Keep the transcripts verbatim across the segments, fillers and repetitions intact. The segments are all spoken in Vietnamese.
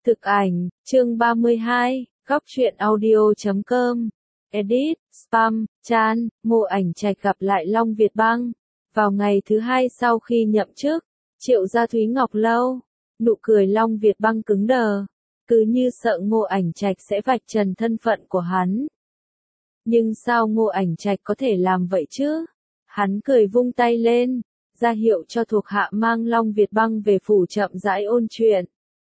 Thực ảnh, chương ba mươi hai, góc truyện audio chấm com. Edit, spam, chan, Ngô Ảnh Trạch gặp lại Long Việt Băng. Vào ngày thứ hai sau khi nhậm chức, Triệu gia Thúy Ngọc Lâu, nụ cười Long Việt Băng cứng đờ, cứ như sợ Ngô Ảnh Trạch sẽ vạch trần thân phận của hắn. Nhưng sao Ngô Ảnh Trạch có thể làm vậy chứ? Hắn cười vung tay lên, ra hiệu cho thuộc hạ mang Long Việt Băng về phủ chậm rãi ôn chuyện.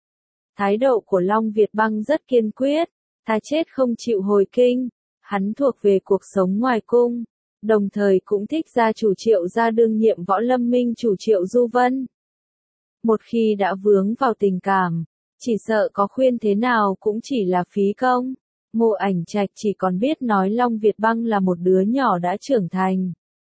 Thái độ của Long Việt Băng rất kiên quyết, thà chết không chịu hồi kinh. Hắn thuộc về cuộc sống ngoài cung, đồng thời cũng thích gia chủ Triệu gia đương nhiệm Võ Lâm Minh chủ Triệu Du Vân. Một khi đã vướng vào tình cảm, chỉ sợ có khuyên thế nào cũng chỉ là phí công. Ngô Ảnh Trạch chỉ còn biết nói Long Việt Băng là một đứa nhỏ đã trưởng thành.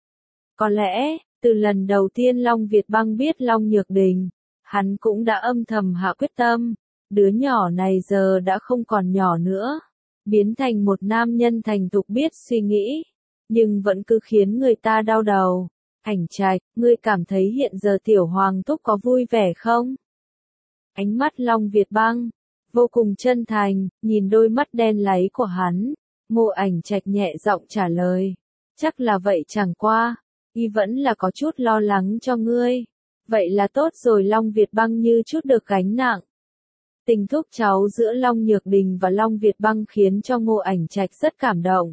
Có lẽ, từ lần đầu tiên Long Việt Băng biết Long Nhược Đình, hắn cũng đã âm thầm hạ quyết tâm, đứa nhỏ này giờ đã không còn nhỏ nữa, biến thành một nam nhân thành thục biết suy nghĩ, nhưng vẫn cứ khiến người ta đau đầu. Ảnh Trạch, ngươi cảm thấy hiện giờ tiểu hoàng thúc có vui vẻ không? Ánh mắt Long Việt Băng vô cùng chân thành, nhìn đôi mắt đen láy của hắn, Ngô Ảnh Trạch nhẹ giọng trả lời, chắc là vậy, chẳng qua y vẫn là có chút lo lắng cho ngươi. Vậy là tốt rồi. Long Việt Băng như chút được gánh nặng. Tình thúc cháu giữa Long Nhược Đình và Long Việt Băng khiến cho Ngô Ảnh Trạch rất cảm động.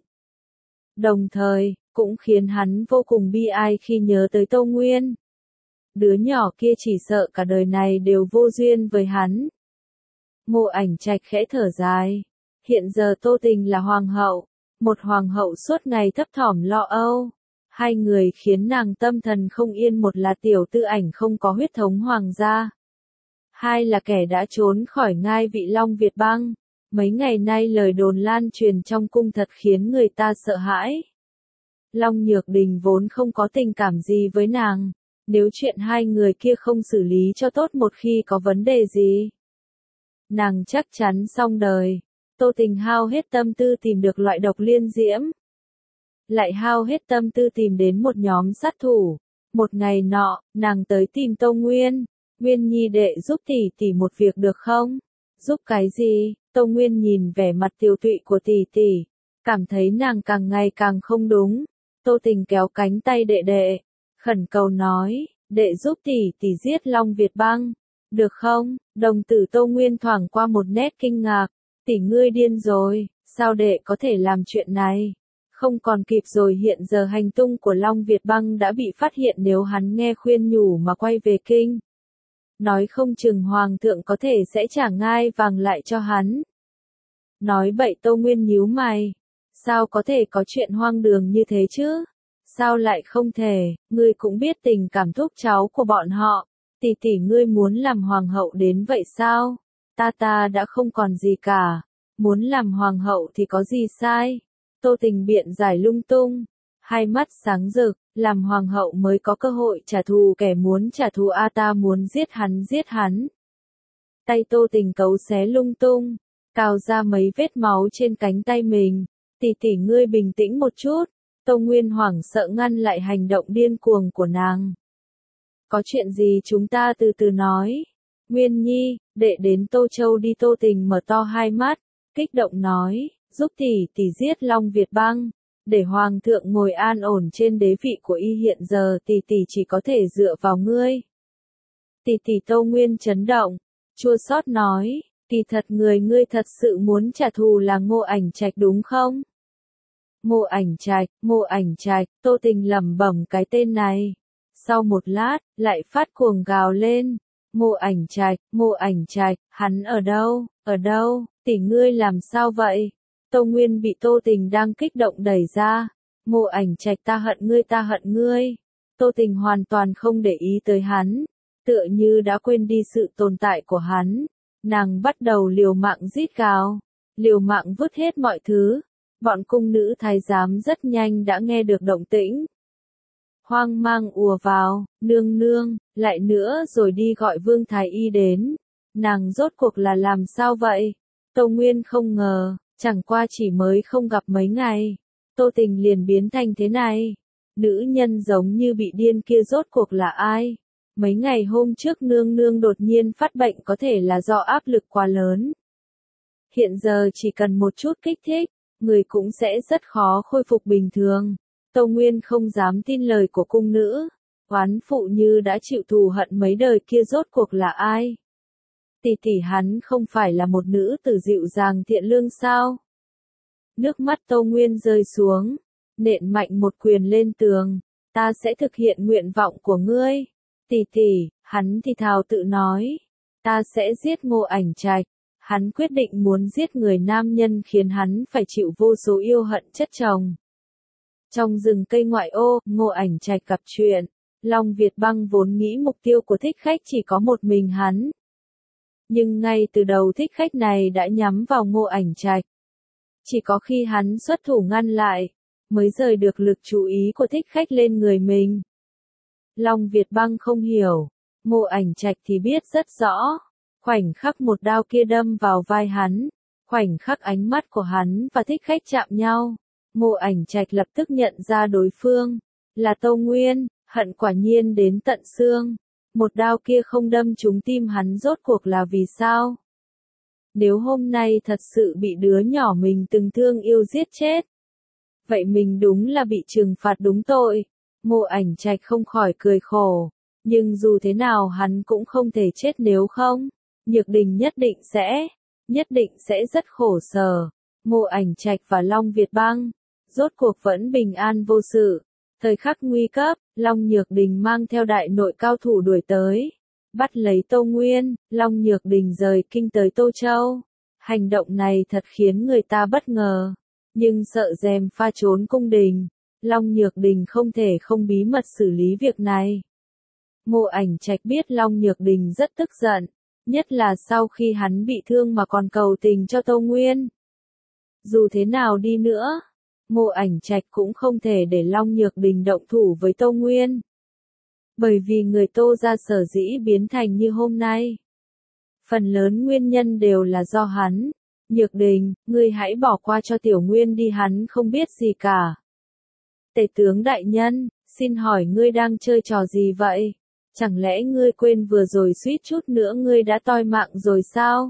Đồng thời, cũng khiến hắn vô cùng bi ai khi nhớ tới Tô Nguyên. Đứa nhỏ kia chỉ sợ cả đời này đều vô duyên với hắn. Ngô Ảnh Trạch khẽ thở dài. Hiện giờ Tô Tình là hoàng hậu, một hoàng hậu suốt ngày thấp thỏm lo âu. Hai người khiến nàng tâm thần không yên, một là tiểu tư ảnh không có huyết thống hoàng gia, hai là kẻ đã trốn khỏi ngai vị Long Việt Băng. Mấy ngày nay lời đồn lan truyền trong cung thật khiến người ta sợ hãi. Long Nhược Đình vốn không có tình cảm gì với nàng, nếu chuyện hai người kia không xử lý cho tốt, một khi có vấn đề gì, nàng chắc chắn xong đời. Tô Tình hao hết tâm tư tìm được loại độc liên diễm, lại hao hết tâm tư tìm đến một nhóm sát thủ. Một ngày nọ, nàng tới tìm Tô Nguyên. Nguyên Nhi đệ giúp tỷ tỷ một việc được không? Giúp cái gì? Tô Nguyên nhìn vẻ mặt tiều tụy của tỷ tỷ, cảm thấy nàng càng ngày càng không đúng. Tô Tình kéo cánh tay đệ đệ, khẩn cầu nói, đệ giúp tỷ tỷ giết Long Việt Băng, được không? Đồng tử Tô Nguyên thoảng qua một nét kinh ngạc, tỷ ngươi điên rồi, sao đệ có thể làm chuyện này? Không còn kịp rồi, hiện giờ hành tung của Long Việt Băng đã bị phát hiện, nếu hắn nghe khuyên nhủ mà quay về kinh, nói không chừng hoàng thượng có thể sẽ trả ngai vàng lại cho hắn. Nói bậy. Tô Nguyên nhíu mày, sao có thể có chuyện hoang đường như thế chứ? Sao lại không thể? Ngươi cũng biết tình cảm thúc cháu của bọn họ, tỷ tỷ ngươi muốn làm hoàng hậu đến vậy sao? Ta ta đã không còn gì cả, muốn làm hoàng hậu thì có gì sai? Tô Tình biện giải lung tung, hai mắt sáng rực, làm hoàng hậu mới có cơ hội trả thù kẻ muốn trả thù, a ta muốn giết hắn giết hắn. Tay Tô Tình cấu xé lung tung, cào ra mấy vết máu trên cánh tay mình. Tỷ tỷ ngươi bình tĩnh một chút. Tô Nguyên hoảng sợ ngăn lại hành động điên cuồng của nàng. Có chuyện gì chúng ta từ từ nói. Nguyên Nhi, đệ đến Tô Châu đi. Tô Tình mở to hai mắt, kích động nói, giúp tỷ tỷ giết Long Việt Băng, để hoàng thượng ngồi an ổn trên đế vị của y, hiện giờ tỷ tỷ chỉ có thể dựa vào ngươi. Tỷ tỷ. Tô Nguyên chấn động, chua xót nói, kỳ thật người ngươi thật sự muốn trả thù là Ngô Ảnh Trạch đúng không? Ngô Ảnh Trạch, Ngô Ảnh Trạch. Tô Tình lẩm bẩm cái tên này. Sau một lát, lại phát cuồng gào lên, Ngô Ảnh Trạch, Ngô Ảnh Trạch, hắn ở đâu, ở đâu, tỷ ngươi làm sao vậy? Tô Nguyên bị Tô Tình đang kích động đẩy ra. Ngô Ảnh Trạch, ta hận ngươi, ta hận ngươi. Tô Tình hoàn toàn không để ý tới hắn, tựa như đã quên đi sự tồn tại của hắn. Nàng bắt đầu liều mạng rít gào, liều mạng vứt hết mọi thứ. Bọn cung nữ thái giám rất nhanh đã nghe được động tĩnh, hoang mang ùa vào, nương nương, lại nữa rồi đi gọi Vương Thái Y đến. Nàng rốt cuộc là làm sao vậy? Tô Nguyên không ngờ, chẳng qua chỉ mới không gặp mấy ngày, Tô Tình liền biến thành thế này. Nữ nhân giống như bị điên kia rốt cuộc là ai? Mấy ngày hôm trước nương nương đột nhiên phát bệnh có thể là do áp lực quá lớn. Hiện giờ chỉ cần một chút kích thích, người cũng sẽ rất khó khôi phục bình thường. Tâu Nguyên không dám tin lời của cung nữ. Oán phụ như đã chịu thù hận mấy đời kia rốt cuộc là ai? Tỷ tỷ hắn không phải là một nữ tử dịu dàng thiện lương sao? Nước mắt Tâu Nguyên rơi xuống, nện mạnh một quyền lên tường. Ta sẽ thực hiện nguyện vọng của ngươi. Tỷ tỷ, hắn thì thào tự nói. Ta sẽ giết Ngô Ảnh Trạch. Hắn quyết định muốn giết người nam nhân khiến hắn phải chịu vô số yêu hận chất chồng. Trong rừng cây ngoại ô, Ngô Ảnh Trạch gặp chuyện. Long Việt Băng vốn nghĩ mục tiêu của thích khách chỉ có một mình hắn. Nhưng ngay từ đầu thích khách này đã nhắm vào Ngô Ảnh Trạch. Chỉ có khi hắn xuất thủ ngăn lại, mới rời được lực chú ý của thích khách lên người mình. Long Việt Băng không hiểu, Ngô Ảnh Trạch thì biết rất rõ. Khoảnh khắc một đao kia đâm vào vai hắn, khoảnh khắc ánh mắt của hắn và thích khách chạm nhau, Ngô Ảnh Trạch lập tức nhận ra đối phương là Tâu Nguyên, hận quả nhiên đến tận xương. Một đao kia không đâm trúng tim hắn rốt cuộc là vì sao? Nếu hôm nay thật sự bị đứa nhỏ mình từng thương yêu giết chết, vậy mình đúng là bị trừng phạt đúng tội. Ngô Ảnh Trạch không khỏi cười khổ, nhưng dù thế nào hắn cũng không thể chết nếu không. Nhược Đình nhất định sẽ, nhất định sẽ rất khổ sở. Ngô Ảnh Trạch và Long Việt Băng, rốt cuộc vẫn bình an vô sự. Thời khắc nguy cấp, Long Nhược Đình mang theo đại nội cao thủ đuổi tới. Bắt lấy Tâu Nguyên, Long Nhược Đình rời kinh tới Tô Châu. Hành động này thật khiến người ta bất ngờ. Nhưng sợ dèm pha trốn cung đình, Long Nhược Đình không thể không bí mật xử lý việc này. Ngô Ảnh Trạch biết Long Nhược Đình rất tức giận. Nhất là sau khi hắn bị thương mà còn cầu tình cho Tâu Nguyên. Dù thế nào đi nữa, Ngô Ảnh Trạch cũng không thể để Long Nhược Đình động thủ với Tâu Nguyên. Bởi vì người Tô gia sở dĩ biến thành như hôm nay. Phần lớn nguyên nhân đều là do hắn. Nhược Đình, ngươi hãy bỏ qua cho Tiểu Nguyên đi, hắn không biết gì cả. Tể tướng đại nhân, xin hỏi ngươi đang chơi trò gì vậy? Chẳng lẽ ngươi quên vừa rồi suýt chút nữa ngươi đã toi mạng rồi sao?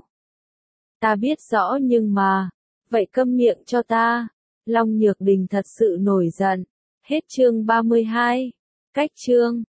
Ta biết rõ nhưng mà, vậy câm miệng cho ta. Long Nhược Đình thật sự nổi giận. Hết chương ba mươi hai. Cách chương